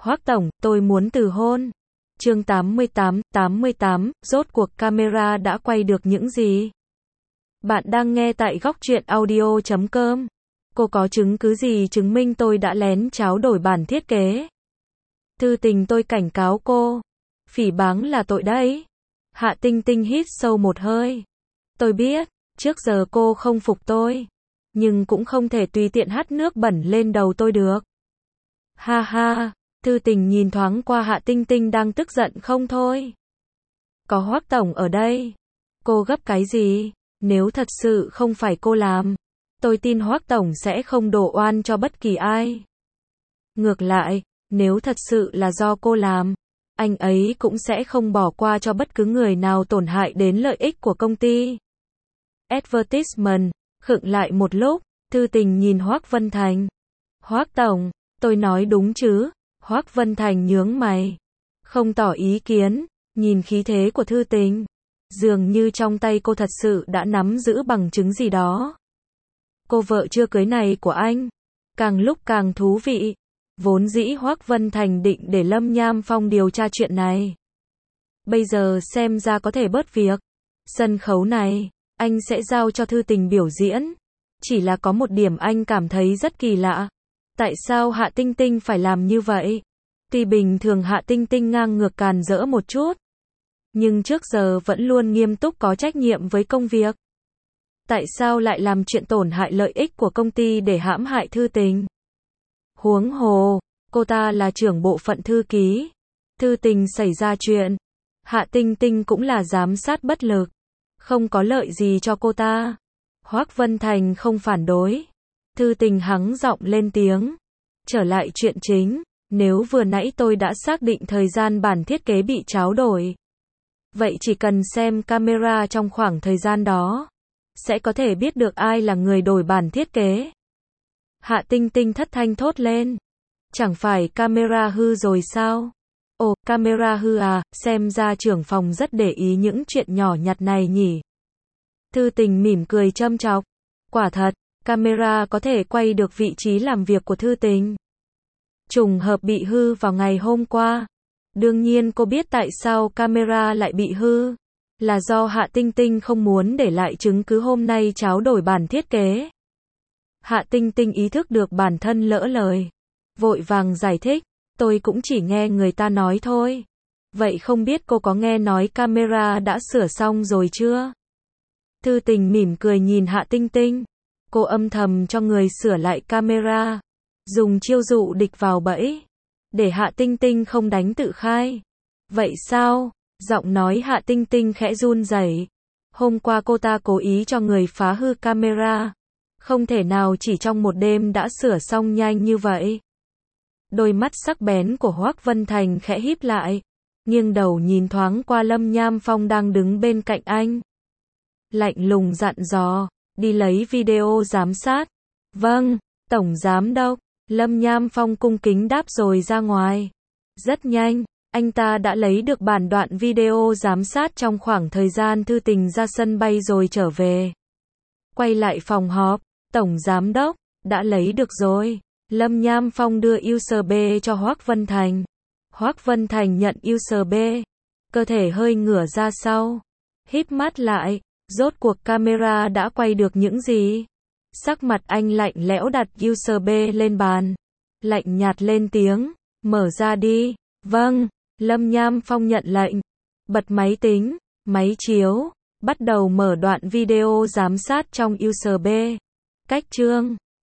Hoắc tổng, tôi muốn từ hôn. Chương 88, rốt cuộc camera đã quay được những gì? Bạn đang nghe tại góc truyện audio.com. Cô có chứng cứ gì chứng minh tôi đã lén tráo đổi bản thiết kế? Thư tình, tôi cảnh cáo cô. Phỉ báng là tội đấy. Hạ Tinh Tinh hít sâu một hơi. Tôi biết, trước giờ cô không phục tôi. Nhưng cũng không thể tùy tiện hắt nước bẩn lên đầu tôi được. Ha ha, Thư tình nhìn thoáng qua Hạ Tinh Tinh đang tức giận không thôi. Có Hoắc tổng ở đây. Cô gấp cái gì? Nếu thật sự không phải cô làm, tôi tin Hoắc tổng sẽ không đổ oan cho bất kỳ ai. Ngược lại, nếu thật sự là do cô làm, anh ấy cũng sẽ không bỏ qua cho bất cứ người nào tổn hại đến lợi ích của công ty. Advertisement, khựng lại một lúc, Thư tình nhìn Hoắc Vân Thành. Hoắc tổng, tôi nói đúng chứ? Hoắc Vân Thành nhướng mày, không tỏ ý kiến, nhìn khí thế của Thư tình. Dường như trong tay cô thật sự đã nắm giữ bằng chứng gì đó. Cô vợ chưa cưới này của anh, càng lúc càng thú vị. Vốn dĩ Hoắc Vân Thành định để Lâm Nham Phong điều tra chuyện này. Bây giờ xem ra có thể bớt việc. Sân khấu này, anh sẽ giao cho Thư tình biểu diễn. Chỉ là có một điểm anh cảm thấy rất kỳ lạ. Tại sao Hạ Tinh Tinh phải làm như vậy? Tuy bình thường Hạ Tinh Tinh ngang ngược càn rỡ một chút, nhưng trước giờ vẫn luôn nghiêm túc có trách nhiệm với công việc. Tại sao lại làm chuyện tổn hại lợi ích của công ty để hãm hại Thư tình? Huống hồ, cô ta là trưởng bộ phận thư ký. Thư tình xảy ra chuyện, Hạ Tinh Tinh cũng là giám sát bất lực. Không có lợi gì cho cô ta. Hoắc Vân Thành không phản đối. Thư tình hắng giọng lên tiếng. Trở lại chuyện chính, nếu vừa nãy tôi đã xác định thời gian bản thiết kế bị tráo đổi, vậy chỉ cần xem camera trong khoảng thời gian đó, sẽ có thể biết được ai là người đổi bản thiết kế. Hạ Tinh Tinh thất thanh thốt lên. Chẳng phải camera hư rồi sao? Ồ, camera hư à, xem ra trưởng phòng rất để ý những chuyện nhỏ nhặt này nhỉ. Thư tình mỉm cười châm chọc. Quả thật, camera có thể quay được vị trí làm việc của Thư tình. Trùng hợp bị hư vào ngày hôm qua. Đương nhiên cô biết tại sao camera lại bị hư. Là do Hạ Tinh Tinh không muốn để lại chứng cứ hôm nay tráo đổi bản thiết kế. Hạ Tinh Tinh ý thức được bản thân lỡ lời. Vội vàng giải thích. Tôi cũng chỉ nghe người ta nói thôi. Vậy không biết cô có nghe nói camera đã sửa xong rồi chưa? Thư tình mỉm cười nhìn Hạ Tinh Tinh. Cô âm thầm cho người sửa lại camera. Dùng chiêu dụ địch vào bẫy. Để Hạ Tinh Tinh không đánh tự khai. Vậy sao? Giọng nói Hạ Tinh Tinh khẽ run rẩy. Hôm qua cô ta cố ý cho người phá hư camera. Không thể nào chỉ trong một đêm đã sửa xong nhanh như vậy. Đôi mắt sắc bén của Hoắc Vân Thành khẽ híp lại. Nghiêng đầu nhìn thoáng qua Lâm Nham Phong đang đứng bên cạnh anh. Lạnh lùng dặn dò. Đi lấy video giám sát. Vâng, Tổng Giám đốc. Lâm Nham Phong cung kính đáp rồi ra ngoài. Rất nhanh, anh ta đã lấy được bản đoạn video giám sát trong khoảng thời gian Thư tình ra sân bay rồi trở về. Quay lại phòng họp, Tổng Giám đốc, đã lấy được rồi. Lâm Nham Phong đưa USB cho Hoắc Vân Thành. Hoắc Vân Thành nhận USB. Cơ thể hơi ngửa ra sau. Híp mắt lại, rốt cuộc camera đã quay được những gì? Sắc mặt anh lạnh lẽo đặt USB lên bàn. Lạnh nhạt lên tiếng. Mở ra đi. Vâng. Lâm Nham Phong nhận lệnh. Bật máy tính, máy chiếu. Bắt đầu mở đoạn video giám sát trong USB. Cách chương